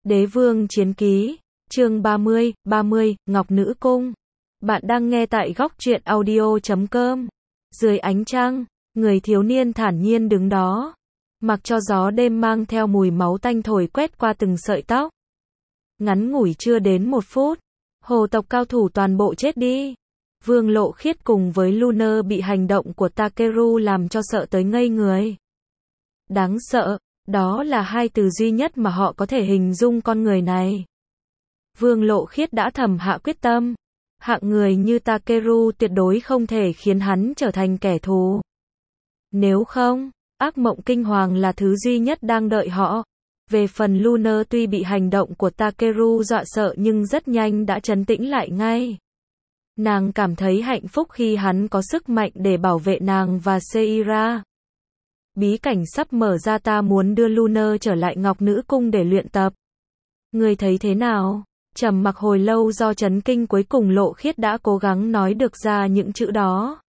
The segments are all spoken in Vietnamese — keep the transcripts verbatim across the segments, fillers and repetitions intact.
Đế vương chiến ký, chương ba mươi, ba mươi, Ngọc Nữ Cung. Bạn đang nghe tại góc truyện audio chấm com. Dưới ánh trăng, người thiếu niên thản nhiên đứng đó, mặc cho gió đêm mang theo mùi máu tanh thổi quét qua từng sợi tóc. Ngắn ngủi chưa đến một phút, hồ tộc cao thủ toàn bộ chết đi. Vương Lộ Khiết cùng với Luna bị hành động của Takeru làm cho sợ tới ngây người. Đáng sợ, đó là hai từ duy nhất mà họ có thể hình dung con người này. Vương Lộ Khiết đã thầm hạ quyết tâm, hạng người như Takeru tuyệt đối không thể khiến hắn trở thành kẻ thù. Nếu không, ác mộng kinh hoàng là thứ duy nhất đang đợi họ. Về phần Luna tuy bị hành động của Takeru dọa sợ nhưng rất nhanh đã trấn tĩnh lại ngay. Nàng cảm thấy hạnh phúc khi hắn có sức mạnh để bảo vệ nàng và Seira. Bí cảnh sắp mở ra, ta muốn đưa Luna trở lại Ngọc Nữ Cung để luyện tập. Ngươi thấy thế nào? Trầm mặc hồi lâu do chấn kinh, cuối cùng Lộ Khiết đã cố gắng nói được ra những chữ đó.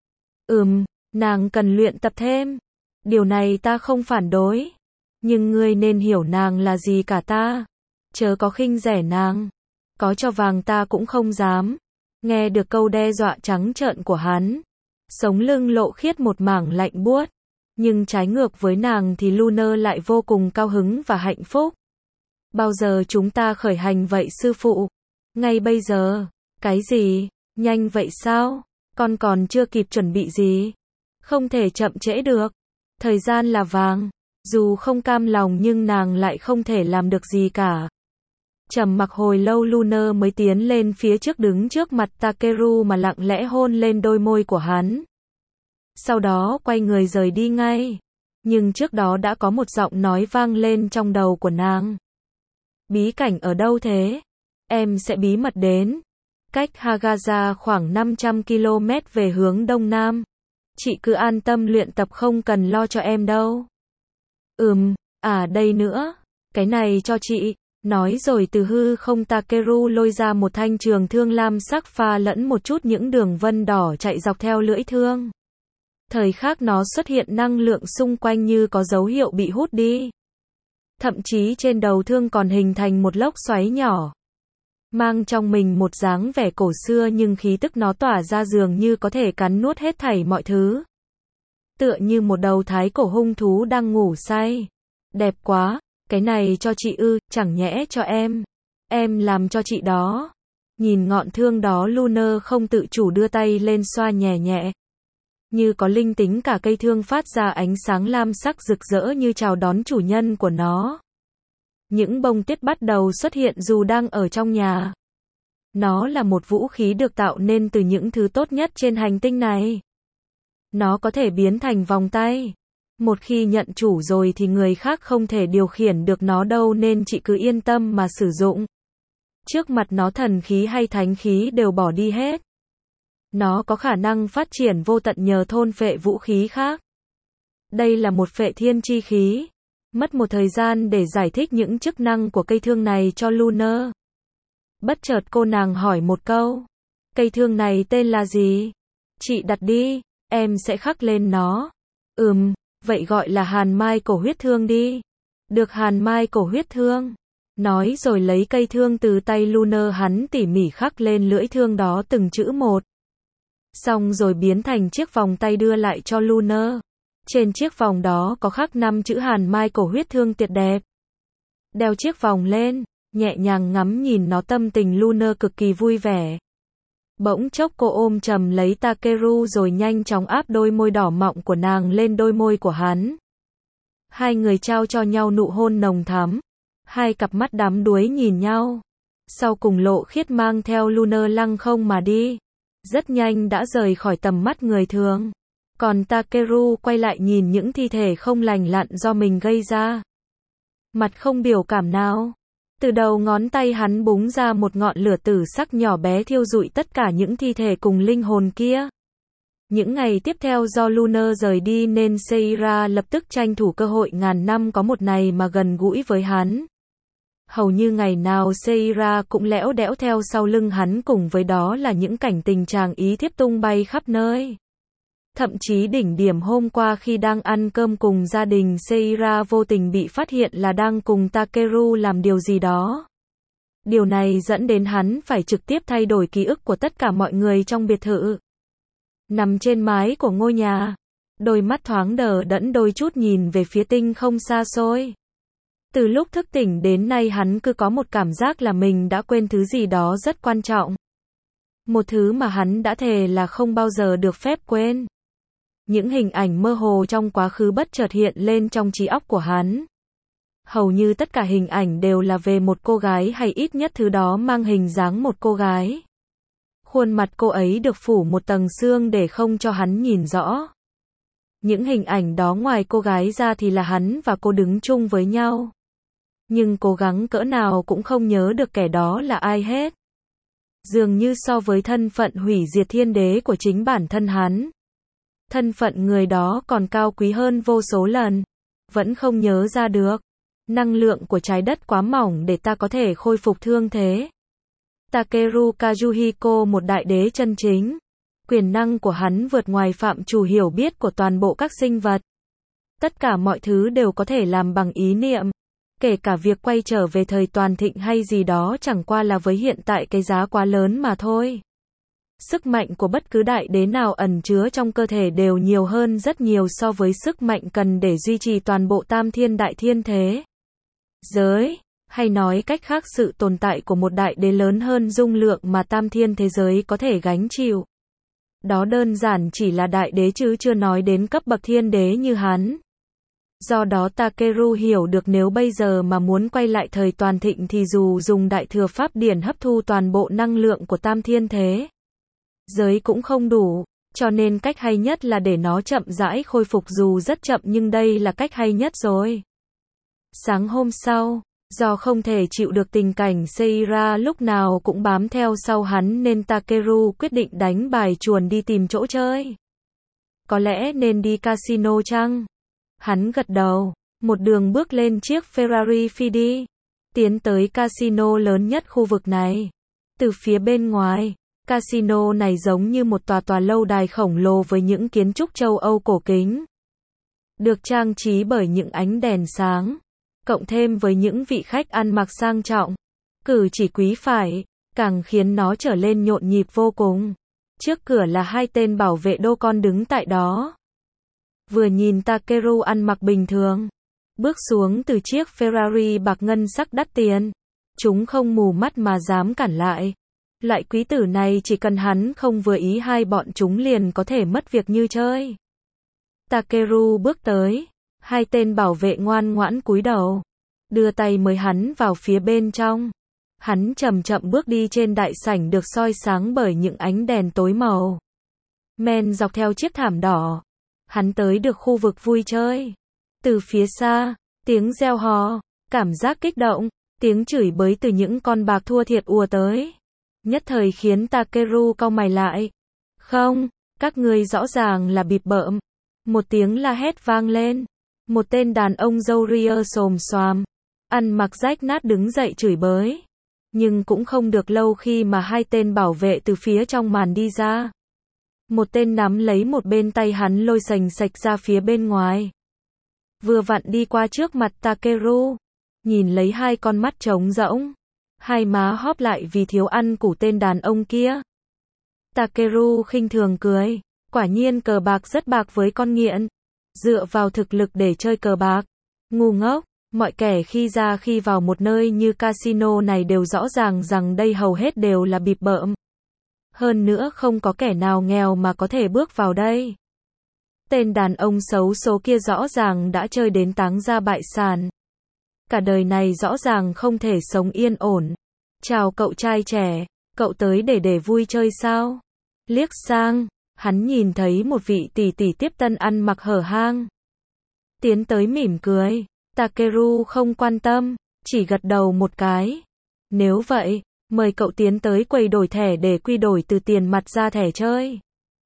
Ừm, nàng cần luyện tập thêm. Điều này ta không phản đối. Nhưng ngươi nên hiểu nàng là gì cả ta. Chớ có khinh rẻ nàng. Có cho vàng ta cũng không dám. Nghe được câu đe dọa trắng trợn của hắn, sống lưng Lộ Khiết một mảng lạnh buốt. Nhưng trái ngược với nàng thì Luna lại vô cùng cao hứng và hạnh phúc. Bao giờ chúng ta khởi hành vậy sư phụ? Ngay bây giờ. Cái gì? Nhanh vậy sao? Con còn chưa kịp chuẩn bị gì. Không thể chậm trễ được. Thời gian là vàng. Dù không cam lòng nhưng nàng lại không thể làm được gì cả. Trầm mặc hồi lâu, Luna mới tiến lên phía trước, đứng trước mặt Takeru mà lặng lẽ hôn lên đôi môi của hắn. Sau đó quay người rời đi ngay. Nhưng trước đó đã có một giọng nói vang lên trong đầu của nàng. Bí cảnh ở đâu thế? Em sẽ bí mật đến. Cách Hagaza khoảng năm trăm ki lô mét về hướng đông nam. Chị cứ an tâm luyện tập, không cần lo cho em đâu. Ừm, à đây nữa. Cái này cho chị. Nói rồi từ hư không Takeru lôi ra một thanh trường thương lam sắc pha lẫn một chút những đường vân đỏ chạy dọc theo lưỡi thương. Thời khắc nó xuất hiện, năng lượng xung quanh như có dấu hiệu bị hút đi. Thậm chí trên đầu thương còn hình thành một lốc xoáy nhỏ. Mang trong mình một dáng vẻ cổ xưa, nhưng khí tức nó tỏa ra dường như có thể cắn nuốt hết thảy mọi thứ. Tựa như một đầu thái cổ hung thú đang ngủ say. Đẹp quá, cái này cho chị ư, chẳng nhẽ cho em. Em làm cho chị đó. Nhìn ngọn thương đó, Luna không tự chủ đưa tay lên xoa nhẹ nhẹ. Như có linh tính, cả cây thương phát ra ánh sáng lam sắc rực rỡ như chào đón chủ nhân của nó. Những bông tuyết bắt đầu xuất hiện dù đang ở trong nhà. Nó là một vũ khí được tạo nên từ những thứ tốt nhất trên hành tinh này. Nó có thể biến thành vòng tay. Một khi nhận chủ rồi thì người khác không thể điều khiển được nó đâu, nên chị cứ yên tâm mà sử dụng. Trước mặt nó, thần khí hay thánh khí đều bỏ đi hết. Nó có khả năng phát triển vô tận nhờ thôn phệ vũ khí khác. Đây là một phệ thiên chi khí. Mất một thời gian để giải thích những chức năng của cây thương này cho Luna. Bất chợt cô nàng hỏi một câu. Cây thương này tên là gì? Chị đặt đi, em sẽ khắc lên nó. Ừm, vậy gọi là hàn mai cổ huyết thương đi. Được, hàn mai cổ huyết thương. Nói rồi lấy cây thương từ tay Luna, hắn tỉ mỉ khắc lên lưỡi thương đó từng chữ một. Xong rồi biến thành chiếc vòng tay đưa lại cho Luna. Trên chiếc vòng đó có khắc năm chữ hàn mai cổ huyết thương tuyệt đẹp. Đeo chiếc vòng lên, nhẹ nhàng ngắm nhìn nó, tâm tình Luna cực kỳ vui vẻ. Bỗng chốc cô ôm chầm lấy Takeru rồi nhanh chóng áp đôi môi đỏ mọng của nàng lên đôi môi của hắn. Hai người trao cho nhau nụ hôn nồng thắm. Hai cặp mắt đắm đuối nhìn nhau. Sau cùng Lộ Khiết mang theo Luna lăng không mà đi. Rất nhanh đã rời khỏi tầm mắt người thường. Còn Takeru quay lại nhìn những thi thể không lành lặn do mình gây ra. Mặt không biểu cảm nào. Từ đầu ngón tay hắn búng ra một ngọn lửa tử sắc nhỏ bé thiêu rụi tất cả những thi thể cùng linh hồn kia. Những ngày tiếp theo do Luna rời đi nên Seira lập tức tranh thủ cơ hội ngàn năm có một này mà gần gũi với hắn. Hầu như ngày nào Seira cũng lẽo đẽo theo sau lưng hắn, cùng với đó là những cảnh tình chàng ý thiếp tung bay khắp nơi. Thậm chí đỉnh điểm hôm qua khi đang ăn cơm cùng gia đình Seira vô tình bị phát hiện là đang cùng Takeru làm điều gì đó. Điều này dẫn đến hắn phải trực tiếp thay đổi ký ức của tất cả mọi người trong biệt thự. Nằm trên mái của ngôi nhà, đôi mắt thoáng đờ đẫn đôi chút nhìn về phía tinh không xa xôi. Từ lúc thức tỉnh đến nay hắn cứ có một cảm giác là mình đã quên thứ gì đó rất quan trọng. Một thứ mà hắn đã thề là không bao giờ được phép quên. Những hình ảnh mơ hồ trong quá khứ bất chợt hiện lên trong trí óc của hắn. Hầu như tất cả hình ảnh đều là về một cô gái hay ít nhất thứ đó mang hình dáng một cô gái. Khuôn mặt cô ấy được phủ một tầng sương để không cho hắn nhìn rõ. Những hình ảnh đó ngoài cô gái ra thì là hắn và cô đứng chung với nhau. Nhưng cố gắng cỡ nào cũng không nhớ được kẻ đó là ai hết. Dường như so với thân phận hủy diệt thiên đế của chính bản thân hắn, thân phận người đó còn cao quý hơn vô số lần. Vẫn không nhớ ra được. Năng lượng của trái đất quá mỏng để ta có thể khôi phục thương thế. Takeru Kazuhiko một đại đế chân chính. Quyền năng của hắn vượt ngoài phạm trù hiểu biết của toàn bộ các sinh vật. Tất cả mọi thứ đều có thể làm bằng ý niệm. Kể cả việc quay trở về thời toàn thịnh hay gì đó chẳng qua là với hiện tại cái giá quá lớn mà thôi. Sức mạnh của bất cứ đại đế nào ẩn chứa trong cơ thể đều nhiều hơn rất nhiều so với sức mạnh cần để duy trì toàn bộ tam thiên đại thiên thế giới. Hay nói cách khác, sự tồn tại của một đại đế lớn hơn dung lượng mà tam thiên thế giới có thể gánh chịu. Đó đơn giản chỉ là đại đế chứ chưa nói đến cấp bậc thiên đế như hắn. Do đó Takeru hiểu được nếu bây giờ mà muốn quay lại thời toàn thịnh thì dù dùng đại thừa pháp điển hấp thu toàn bộ năng lượng của tam thiên thế giới cũng không đủ, cho nên cách hay nhất là để nó chậm rãi khôi phục, dù rất chậm nhưng đây là cách hay nhất rồi. Sáng hôm sau, do không thể chịu được tình cảnh Seira lúc nào cũng bám theo sau hắn nên Takeru quyết định đánh bài chuồn đi tìm chỗ chơi. Có lẽ nên đi casino chăng? Hắn gật đầu, một đường bước lên chiếc Ferrari phi đi, tiến tới casino lớn nhất khu vực này. Từ phía bên ngoài, casino này giống như một tòa tòa lâu đài khổng lồ với những kiến trúc châu Âu cổ kính. Được trang trí bởi những ánh đèn sáng, cộng thêm với những vị khách ăn mặc sang trọng, cử chỉ quý phái, càng khiến nó trở lên nhộn nhịp vô cùng. Trước cửa là hai tên bảo vệ đô con đứng tại đó. Vừa nhìn Takeru ăn mặc bình thường, bước xuống từ chiếc Ferrari bạc ngân sắc đắt tiền, chúng không mù mắt mà dám cản lại. Loại quý tử này chỉ cần hắn không vừa ý hai bọn chúng liền có thể mất việc như chơi. Takeru bước tới, hai tên bảo vệ ngoan ngoãn cúi đầu, đưa tay mời hắn vào phía bên trong. Hắn chậm chậm bước đi trên đại sảnh được soi sáng bởi những ánh đèn tối màu. Men dọc theo chiếc thảm đỏ, hắn tới được khu vực vui chơi. Từ phía xa, tiếng reo hò, cảm giác kích động, tiếng chửi bới từ những con bạc thua thiệt ùa tới. Nhất thời khiến Takeru cau mày lại. Không, các ngươi rõ ràng là bịp bợm. Một tiếng la hét vang lên. Một tên đàn ông râu ria xồm xoàm, ăn mặc rách nát đứng dậy chửi bới. Nhưng cũng không được lâu khi mà hai tên bảo vệ từ phía trong màn đi ra. Một tên nắm lấy một bên tay hắn lôi sành sạch ra phía bên ngoài. Vừa vặn đi qua trước mặt Takeru, nhìn lấy hai con mắt trống rỗng, hai má hóp lại vì thiếu ăn củ tên đàn ông kia. Takeru khinh thường cười, quả nhiên cờ bạc rất bạc với con nghiện. Dựa vào thực lực để chơi cờ bạc, ngu ngốc. Mọi kẻ khi ra khi vào một nơi như casino này đều rõ ràng rằng đây hầu hết đều là bịp bợm. Hơn nữa không có kẻ nào nghèo mà có thể bước vào đây. Tên đàn ông xấu số kia rõ ràng đã chơi đến táng ra bại sản. Cả đời này rõ ràng không thể sống yên ổn. Chào cậu trai trẻ, cậu tới để để vui chơi sao? Liếc sang, hắn nhìn thấy một vị tỷ tỷ tiếp tân ăn mặc hở hang. Tiến tới mỉm cười. Takeru không quan tâm, chỉ gật đầu một cái. Nếu vậy, mời cậu tiến tới quầy đổi thẻ để quy đổi từ tiền mặt ra thẻ chơi.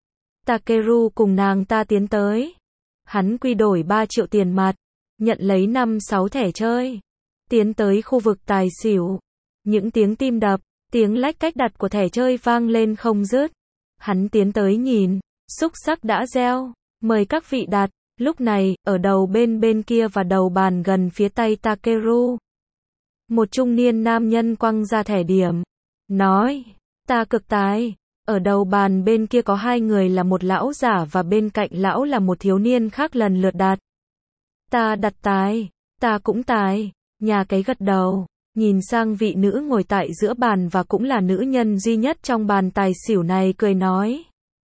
Takeru cùng nàng ta tiến tới. Hắn quy đổi ba triệu tiền mặt, nhận lấy năm sáu thẻ chơi. Tiến tới khu vực tài xỉu. Những tiếng tim đập, tiếng lách cách đặt của thẻ chơi vang lên không dứt. Hắn tiến tới nhìn, xúc xắc đã gieo. Mời các vị đặt. Lúc này, ở đầu bên bên kia và đầu bàn gần phía tay Takeru, một trung niên nam nhân quăng ra thẻ điểm. Nói, ta cực tài. Ở đầu bàn bên kia có hai người là một lão giả và bên cạnh lão là một thiếu niên khác lần lượt đặt. Ta đặt tài. Ta cũng tài. Nhà cái gật đầu. Nhìn sang vị nữ ngồi tại giữa bàn và cũng là nữ nhân duy nhất trong bàn tài xỉu này cười nói.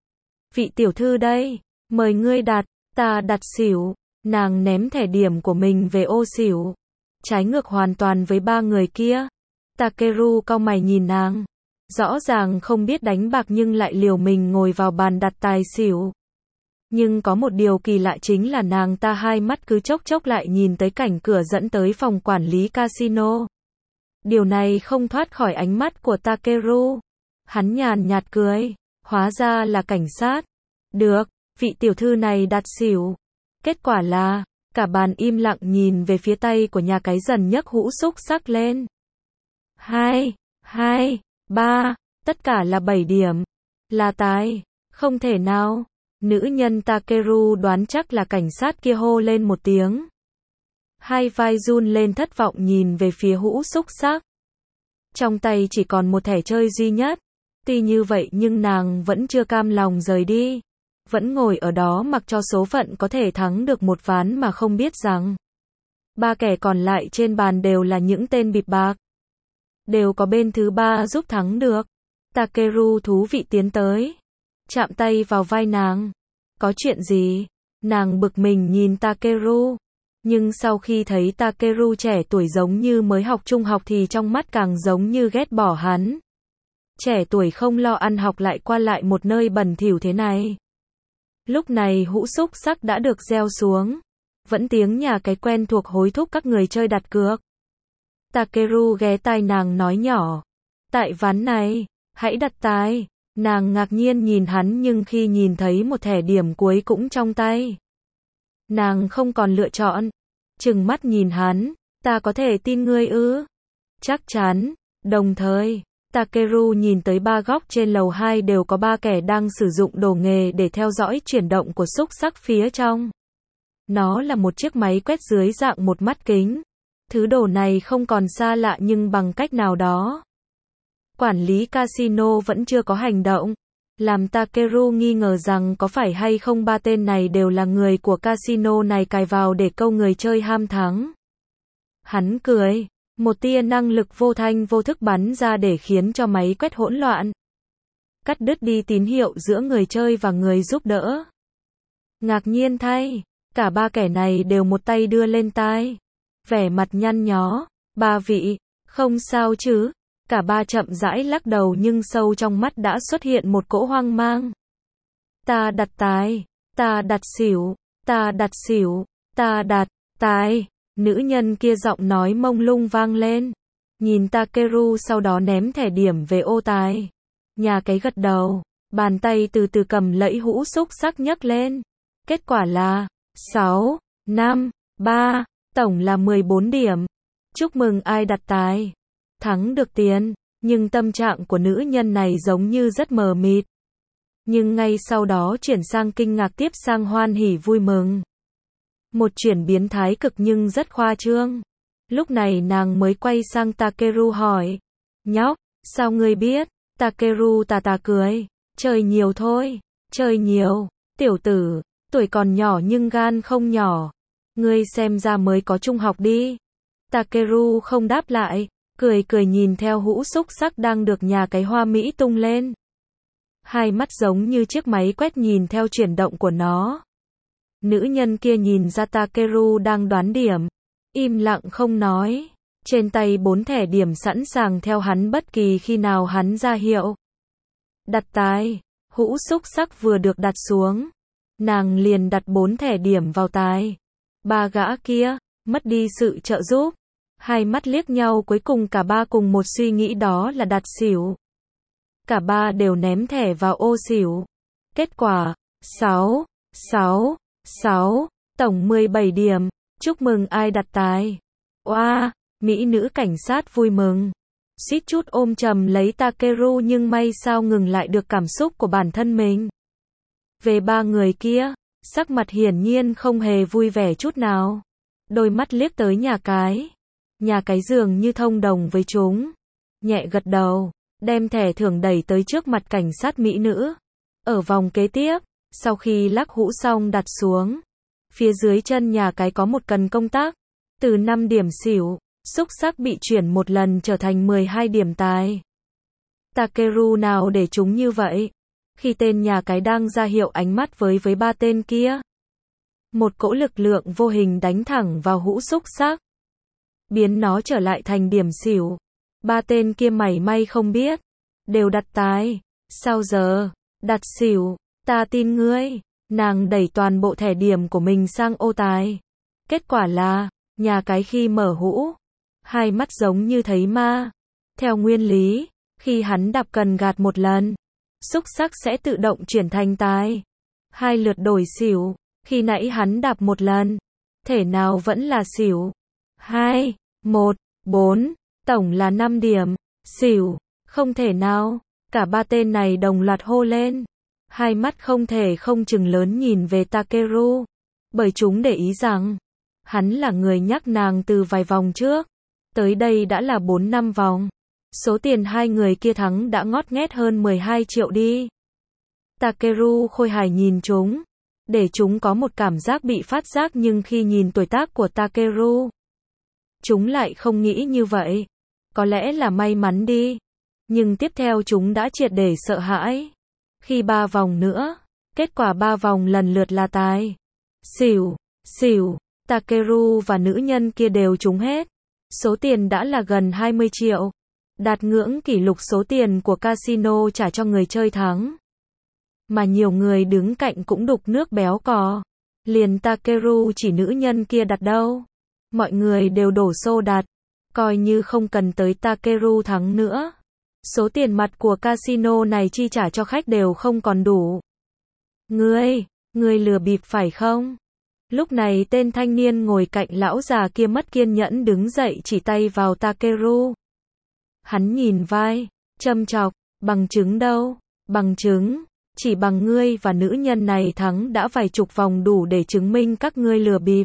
Vị tiểu thư đây. Mời ngươi đặt. Ta đặt xỉu. Nàng ném thẻ điểm của mình về ô xỉu. Trái ngược hoàn toàn với ba người kia. Takeru cau mày nhìn nàng. Rõ ràng không biết đánh bạc nhưng lại liều mình ngồi vào bàn đặt tài xỉu. Nhưng có một điều kỳ lạ chính là nàng ta hai mắt cứ chốc chốc lại nhìn tới cảnh cửa dẫn tới phòng quản lý casino. Điều này không thoát khỏi ánh mắt của Takeru. Hắn nhàn nhạt cười. Hóa ra là cảnh sát. Được, vị tiểu thư này đặt xỉu. Kết quả là, cả bàn im lặng nhìn về phía tay của nhà cái dần nhấc hũ xúc xắc lên. Hai, hai, ba, tất cả là bảy điểm. Là tài. Không thể nào. Nữ nhân Takeru đoán chắc là cảnh sát kia hô lên một tiếng. Hai vai run lên thất vọng nhìn về phía hũ xúc xắc. Trong tay chỉ còn một thẻ chơi duy nhất. Tuy như vậy nhưng nàng vẫn chưa cam lòng rời đi. Vẫn ngồi ở đó mặc cho số phận có thể thắng được một ván mà không biết rằng ba kẻ còn lại trên bàn đều là những tên bịp bạc. Đều có bên thứ ba giúp thắng được. Takeru thú vị tiến tới. Chạm tay vào vai nàng. Có chuyện gì? Nàng bực mình nhìn Takeru. Nhưng sau khi thấy Takeru trẻ tuổi giống như mới học trung học thì trong mắt càng giống như ghét bỏ hắn. Trẻ tuổi không lo ăn học lại qua lại một nơi bẩn thỉu thế này. Lúc này hũ xúc xắc đã được gieo xuống. Vẫn tiếng nhà cái quen thuộc hối thúc các người chơi đặt cược. Takeru ghé tai nàng nói nhỏ. Tại ván này, hãy đặt tài. Nàng ngạc nhiên nhìn hắn nhưng khi nhìn thấy một thẻ điểm cuối cũng trong tay. Nàng không còn lựa chọn. Trừng mắt nhìn hắn. Ta có thể tin ngươi ư? Chắc chắn. Đồng thời, Takeru nhìn tới ba góc trên lầu hai đều có ba kẻ đang sử dụng đồ nghề để theo dõi chuyển động của xúc xắc phía trong. Nó là một chiếc máy quét dưới dạng một mắt kính. Thứ đồ này không còn xa lạ nhưng bằng cách nào đó. Quản lý casino vẫn chưa có hành động. Làm Takeru nghi ngờ rằng có phải hay không ba tên này đều là người của casino này cài vào để câu người chơi ham thắng. Hắn cười. Một tia năng lực vô thanh vô thức bắn ra để khiến cho máy quét hỗn loạn. Cắt đứt đi tín hiệu giữa người chơi và người giúp đỡ. Ngạc nhiên thay, cả ba kẻ này đều một tay đưa lên tai. Vẻ mặt nhăn nhó, ba vị, không sao chứ. Cả ba chậm rãi lắc đầu nhưng sâu trong mắt đã xuất hiện một cỗ hoang mang. Ta đặt tài, ta đặt xỉu, ta đặt xỉu, ta đặt tài. Nữ nhân kia giọng nói mông lung vang lên. Nhìn Takeru sau đó ném thẻ điểm về ô tài. Nhà cái gật đầu. Bàn tay từ từ cầm lẫy hũ xúc xắc nhấc lên. Kết quả là sáu, năm, ba. Tổng là mười bốn điểm. Chúc mừng ai đặt tài. Thắng được tiền. Nhưng tâm trạng của nữ nhân này giống như rất mờ mịt. Nhưng ngay sau đó chuyển sang kinh ngạc tiếp sang hoan hỉ vui mừng. Một chuyển biến thái cực nhưng rất khoa trương. Lúc này nàng mới quay sang Takeru hỏi. Nhóc, sao ngươi biết? Takeru tà tà cười. Chơi nhiều thôi. Chơi nhiều. Tiểu tử, tuổi còn nhỏ nhưng gan không nhỏ. Ngươi xem ra mới có trung học đi. Takeru không đáp lại. Cười cười nhìn theo hũ xúc xắc đang được nhà cái hoa mỹ tung lên. Hai mắt giống như chiếc máy quét nhìn theo chuyển động của nó. Nữ nhân kia nhìn ra Takeru đang đoán điểm. Im lặng không nói. Trên tay bốn thẻ điểm sẵn sàng theo hắn bất kỳ khi nào hắn ra hiệu. Đặt tài. Hũ xúc xắc vừa được đặt xuống. Nàng liền đặt bốn thẻ điểm vào tài. Ba gã kia, mất đi sự trợ giúp. Hai mắt liếc nhau cuối cùng cả ba cùng một suy nghĩ đó là đặt xỉu. Cả ba đều ném thẻ vào ô xỉu. Kết quả, sáu, sáu, sáu, tổng mười bảy điểm. Chúc mừng ai đặt tài. Oa, wow, mỹ nữ cảnh sát vui mừng. Suýt chút ôm chầm lấy Takeru nhưng may sao ngừng lại được cảm xúc của bản thân mình. Về ba người kia, sắc mặt hiển nhiên không hề vui vẻ chút nào. Đôi mắt liếc tới nhà cái. Nhà cái dường như thông đồng với chúng. Nhẹ gật đầu, đem thẻ thưởng đẩy tới trước mặt cảnh sát mỹ nữ. Ở vòng kế tiếp, sau khi lắc hũ xong đặt xuống, phía dưới chân nhà cái có một cần công tác. Từ năm điểm xỉu, xúc xắc bị chuyển một lần trở thành mười hai điểm tài. Takeru nào để chúng như vậy? Khi tên nhà cái đang ra hiệu ánh mắt với với ba tên kia, một cỗ lực lượng vô hình đánh thẳng vào hũ xúc xắc, biến nó trở lại thành điểm xỉu. Ba tên kia mảy may không biết, đều đặt tài. Sao giờ? Đặt xỉu, ta tin ngươi. Nàng đẩy toàn bộ thẻ điểm của mình sang ô tài. Kết quả là, nhà cái khi mở hũ, hai mắt giống như thấy ma. Theo nguyên lý, khi hắn đạp cần gạt một lần, xúc xắc sẽ tự động chuyển thành tài. Hai lượt đổi xỉu, khi nãy hắn đạp một lần, thể nào vẫn là xỉu. Hai, một, bốn, tổng là năm điểm, xỉu, không thể nào. Cả ba tên này đồng loạt hô lên. Hai mắt không thể không chừng lớn nhìn về Takeru, bởi chúng để ý rằng, hắn là người nhắc nàng từ vài vòng trước. Tới đây đã là bốn năm vòng. Số tiền hai người kia thắng đã ngót nghét hơn mười hai triệu đi. Takeru khôi hài nhìn chúng, để chúng có một cảm giác bị phát giác, nhưng khi nhìn tuổi tác của Takeru, chúng lại không nghĩ như vậy. Có lẽ là may mắn đi. Nhưng tiếp theo chúng đã triệt để sợ hãi. Khi ba vòng nữa, kết quả ba vòng lần lượt là tài. Xỉu, xỉu, Takeru và nữ nhân kia đều trúng hết. Số tiền đã là gần hai mươi triệu. Đạt ngưỡng kỷ lục số tiền của casino trả cho người chơi thắng. Mà nhiều người đứng cạnh cũng đục nước béo cò. Liền Takeru chỉ nữ nhân kia đặt đâu. Mọi người đều đổ xô đặt. Coi như không cần tới Takeru thắng nữa. Số tiền mặt của casino này chi trả cho khách đều không còn đủ. Ngươi, ngươi lừa bịp phải không? Lúc này tên thanh niên ngồi cạnh lão già kia mất kiên nhẫn đứng dậy chỉ tay vào Takeru. Hắn nhìn vai, châm chọc, bằng chứng đâu? Bằng chứng, chỉ bằng ngươi và nữ nhân này thắng đã vài chục vòng đủ để chứng minh các ngươi lừa bịp.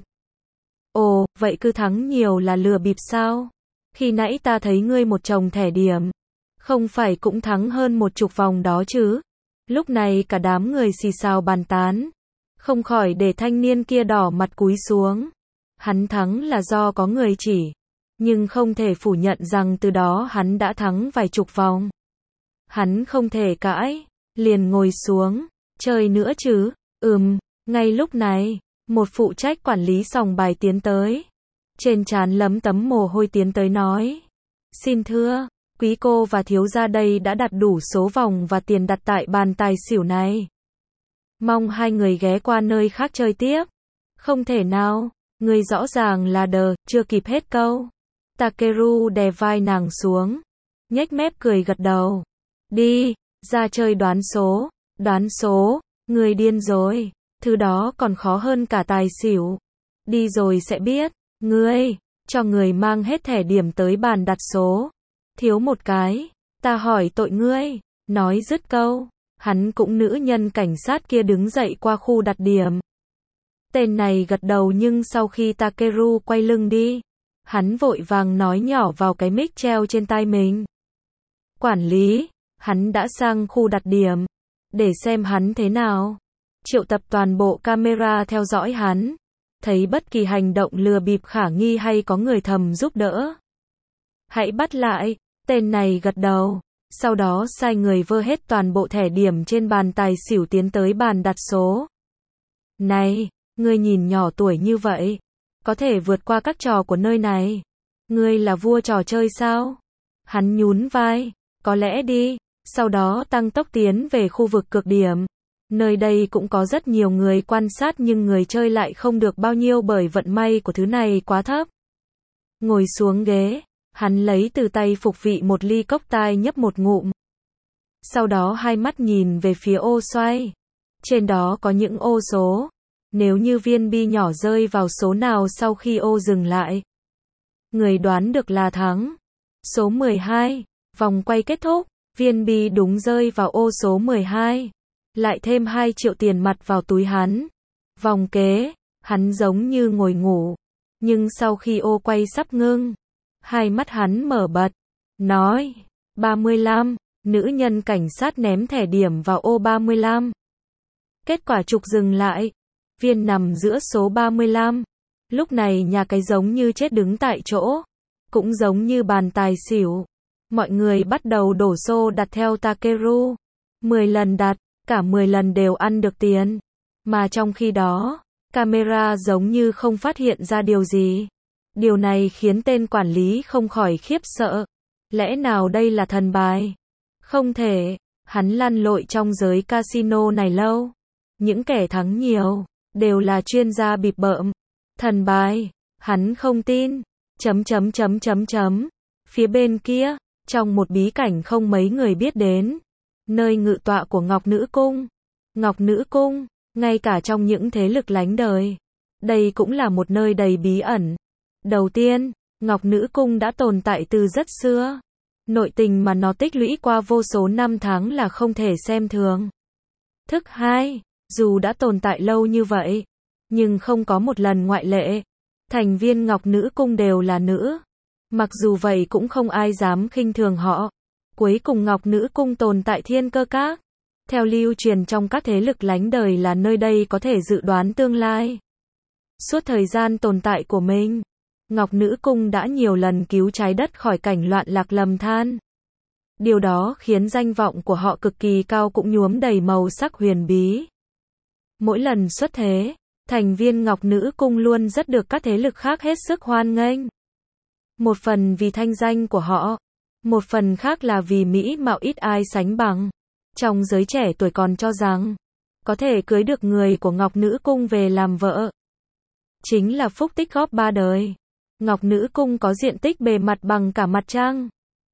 Ồ, vậy cứ thắng nhiều là lừa bịp sao? Khi nãy ta thấy ngươi một chồng thẻ điểm, không phải cũng thắng hơn một chục vòng đó chứ? Lúc này cả đám người xì xào bàn tán, không khỏi để thanh niên kia đỏ mặt cúi xuống. Hắn thắng là do có người chỉ, nhưng không thể phủ nhận rằng từ đó hắn đã thắng vài chục vòng. Hắn không thể cãi, liền ngồi xuống, chơi nữa chứ? Ừm, ngay lúc này, một phụ trách quản lý sòng bài tiến tới. Trên trán lấm tấm mồ hôi tiến tới nói. Xin thưa, quý cô và thiếu gia đây đã đặt đủ số vòng và tiền đặt tại bàn tài xỉu này. Mong hai người ghé qua nơi khác chơi tiếp. Không thể nào, người rõ ràng là đờ, chưa kịp hết câu. Takeru đè vai nàng xuống, nhếch mép cười gật đầu. Đi, ra chơi đoán số, đoán số, người điên rồi, thứ đó còn khó hơn cả tài xỉu. Đi rồi sẽ biết, ngươi, cho người mang hết thẻ điểm tới bàn đặt số. Thiếu một cái, ta hỏi tội ngươi. Nói dứt câu, hắn cũng nữ nhân cảnh sát kia đứng dậy qua khu đặt điểm. Tên này gật đầu nhưng sau khi Takeru quay lưng đi, hắn vội vàng nói nhỏ vào cái mic treo trên tai mình. Quản lý, hắn đã sang khu đặt điểm, để xem hắn thế nào. Triệu tập toàn bộ camera theo dõi hắn. Thấy bất kỳ hành động lừa bịp khả nghi hay có người thầm giúp đỡ, hãy bắt lại. Tên này gật đầu, sau đó sai người vơ hết toàn bộ thẻ điểm trên bàn tài xỉu tiến tới bàn đặt số. Này, ngươi nhìn nhỏ tuổi như vậy, có thể vượt qua các trò của nơi này. Ngươi là vua trò chơi sao? Hắn nhún vai, có lẽ đi, sau đó tăng tốc tiến về khu vực cực điểm. Nơi đây cũng có rất nhiều người quan sát nhưng người chơi lại không được bao nhiêu bởi vận may của thứ này quá thấp. Ngồi xuống ghế, hắn lấy từ tay phục vị một ly cốc tai nhấp một ngụm. Sau đó hai mắt nhìn về phía ô xoay. Trên đó có những ô số. Nếu như viên bi nhỏ rơi vào số nào sau khi ô dừng lại, người đoán được là thắng. Số mười hai, vòng quay kết thúc, viên bi đúng rơi vào ô số mười hai. lại thêm hai triệu tiền mặt vào túi hắn. Vòng kế, hắn giống như ngồi ngủ, nhưng sau khi ô quay sắp ngưng, hai mắt hắn mở bật, nói, ba mươi lăm, nữ nhân cảnh sát ném thẻ điểm vào ô ba mươi lăm. Kết quả trục dừng lại, viên nằm giữa số ba mươi lăm. Lúc này nhà cái giống như chết đứng tại chỗ, cũng giống như bàn tài xỉu. Mọi người bắt đầu đổ xô đặt theo Takeru. mười lần đặt, cả mười lần đều ăn được tiền. Mà trong khi đó, camera giống như không phát hiện ra điều gì. Điều này khiến tên quản lý không khỏi khiếp sợ. Lẽ nào đây là thần bài? Không thể, hắn lăn lội trong giới casino này lâu. Những kẻ thắng nhiều, đều là chuyên gia bịp bợm. Thần bài, hắn không tin. Chấm chấm chấm chấm chấm. Phía bên kia, trong một bí cảnh không mấy người biết đến, nơi ngự tọa của Ngọc Nữ Cung. Ngọc Nữ Cung, ngay cả trong những thế lực lánh đời, đây cũng là một nơi đầy bí ẩn. Đầu tiên, Ngọc Nữ Cung đã tồn tại từ rất xưa. Nội tình mà nó tích lũy qua vô số năm tháng là không thể xem thường. Thức hai, dù đã tồn tại lâu như vậy, nhưng không có một lần ngoại lệ. Thành viên Ngọc Nữ Cung đều là nữ. Mặc dù vậy cũng không ai dám khinh thường họ. Cuối cùng Ngọc Nữ Cung tồn tại Thiên Cơ Các. Theo lưu truyền trong các thế lực lánh đời là nơi đây có thể dự đoán tương lai. Suốt thời gian tồn tại của mình, Ngọc Nữ Cung đã nhiều lần cứu trái đất khỏi cảnh loạn lạc lầm than. Điều đó khiến danh vọng của họ cực kỳ cao cũng nhuốm đầy màu sắc huyền bí. Mỗi lần xuất thế, thành viên Ngọc Nữ Cung luôn rất được các thế lực khác hết sức hoan nghênh. Một phần vì thanh danh của họ, một phần khác là vì mỹ mạo ít ai sánh bằng. Trong giới trẻ tuổi còn cho rằng, có thể cưới được người của Ngọc Nữ Cung về làm vợ. Chính là phúc tích góp ba đời. Ngọc Nữ Cung có diện tích bề mặt bằng cả mặt trăng.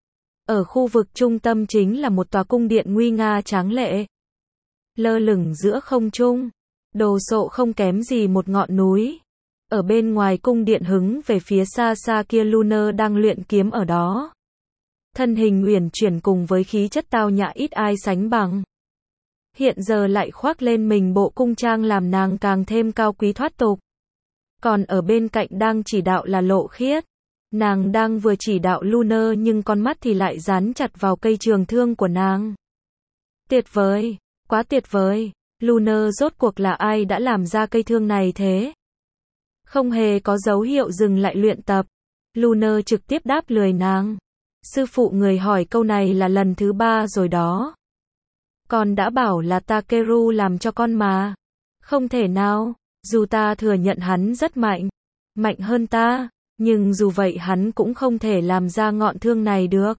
Ở khu vực trung tâm chính là một tòa cung điện nguy nga tráng lệ. Lơ lửng giữa không trung, đồ sộ không kém gì một ngọn núi. Ở bên ngoài cung điện hứng về phía xa xa kia Luna đang luyện kiếm ở đó. Thân hình uyển chuyển cùng với khí chất tao nhã ít ai sánh bằng. Hiện giờ lại khoác lên mình bộ cung trang làm nàng càng thêm cao quý thoát tục. Còn ở bên cạnh đang chỉ đạo là Lộ Khiết. Nàng đang vừa chỉ đạo Luna nhưng con mắt thì lại dán chặt vào cây trường thương của nàng. Tuyệt vời, quá tuyệt vời. Luna rốt cuộc là ai đã làm ra cây thương này thế? Không hề có dấu hiệu dừng lại luyện tập. Luna trực tiếp đáp lời nàng. Sư phụ người hỏi câu này là lần thứ ba rồi đó. Con đã bảo là Takeru làm cho con mà. Không thể nào, dù ta thừa nhận hắn rất mạnh, mạnh hơn ta, nhưng dù vậy hắn cũng không thể làm ra ngọn thương này được.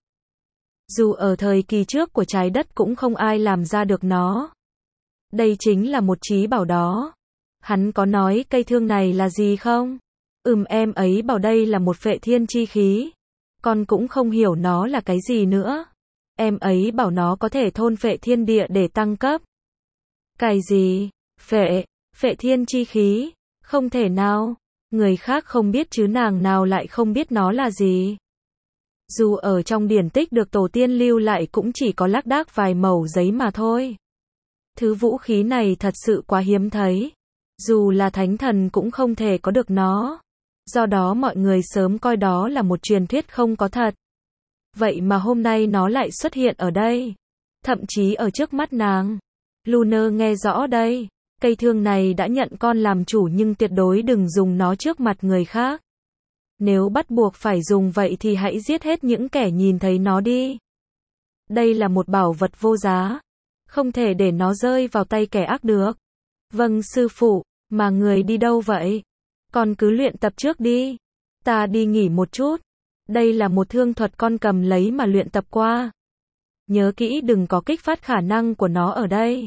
Dù ở thời kỳ trước của trái đất cũng không ai làm ra được nó. Đây chính là một trí bảo đó. Hắn có nói cây thương này là gì không? Ừm, em ấy bảo đây là một phệ thiên chi khí. Con cũng không hiểu nó là cái gì nữa. Em ấy bảo nó có thể thôn phệ thiên địa để tăng cấp. Cái gì? Phệ, phệ thiên chi khí? Không thể nào. Người khác không biết chứ nàng nào lại không biết nó là gì. Dù ở trong điển tích được tổ tiên lưu lại cũng chỉ có lác đác vài mẩu giấy mà thôi. Thứ vũ khí này thật sự quá hiếm thấy. Dù là thánh thần cũng không thể có được nó. Do đó mọi người sớm coi đó là một truyền thuyết không có thật. Vậy mà hôm nay nó lại xuất hiện ở đây. Thậm chí ở trước mắt nàng. Luna nghe rõ đây. Cây thương này đã nhận con làm chủ nhưng tuyệt đối đừng dùng nó trước mặt người khác. Nếu bắt buộc phải dùng vậy thì hãy giết hết những kẻ nhìn thấy nó đi. Đây là một bảo vật vô giá. Không thể để nó rơi vào tay kẻ ác được. Vâng sư phụ, mà người đi đâu vậy? Con cứ luyện tập trước đi. Ta đi nghỉ một chút. Đây là một thương thuật con cầm lấy mà luyện tập qua. Nhớ kỹ đừng có kích phát khả năng của nó ở đây.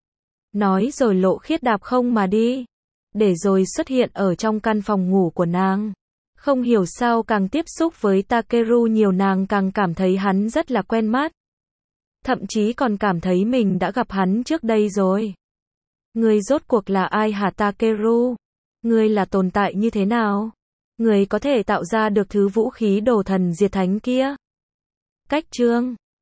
Nói rồi Lộ Khiết đạp không mà đi. Để rồi xuất hiện ở trong căn phòng ngủ của nàng. Không hiểu sao càng tiếp xúc với Takeru nhiều nàng càng cảm thấy hắn rất là quen mắt. Thậm chí còn cảm thấy mình đã gặp hắn trước đây rồi. Người rốt cuộc là ai hả Takeru? Người là tồn tại như thế nào? Người có thể tạo ra được thứ vũ khí đồ thần diệt thánh kia? Cách chương